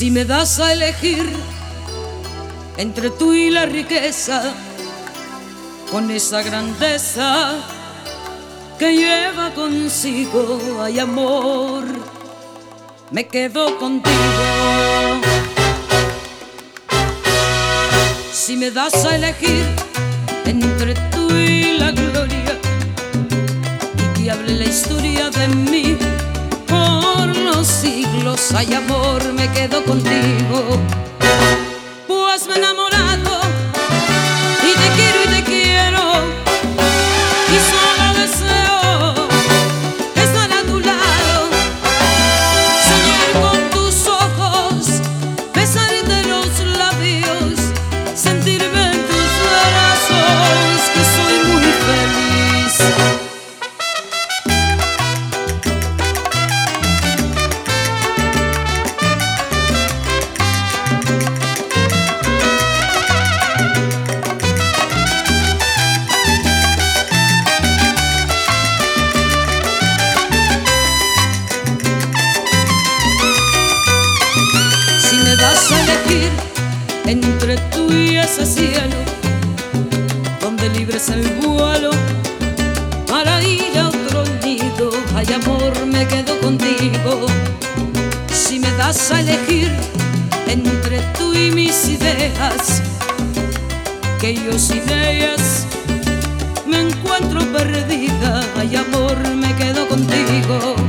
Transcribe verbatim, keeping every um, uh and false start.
Si me das a elegir entre tú y la riqueza, con esa grandeza que lleva consigo, ay amor, me quedo contigo. Si me das a elegir entre tú y la gloria, y que hable la historia de mí por los siglos, ay amor, me quedo contigo. Pues me he enamorado y te quiero y te quiero, y solo deseo estar a tu lado, soñar con tus ojos, besarte los labios, sentirme en tus brazos, que soy muy feliz. Vas a elegir entre tú y ese cielo, donde libres el vuelo para ir a otro nido, ay amor, me quedo contigo. Si me das a elegir entre tú y mis ideas, que yo sin ellas me encuentro perdida, ay amor, me quedo contigo.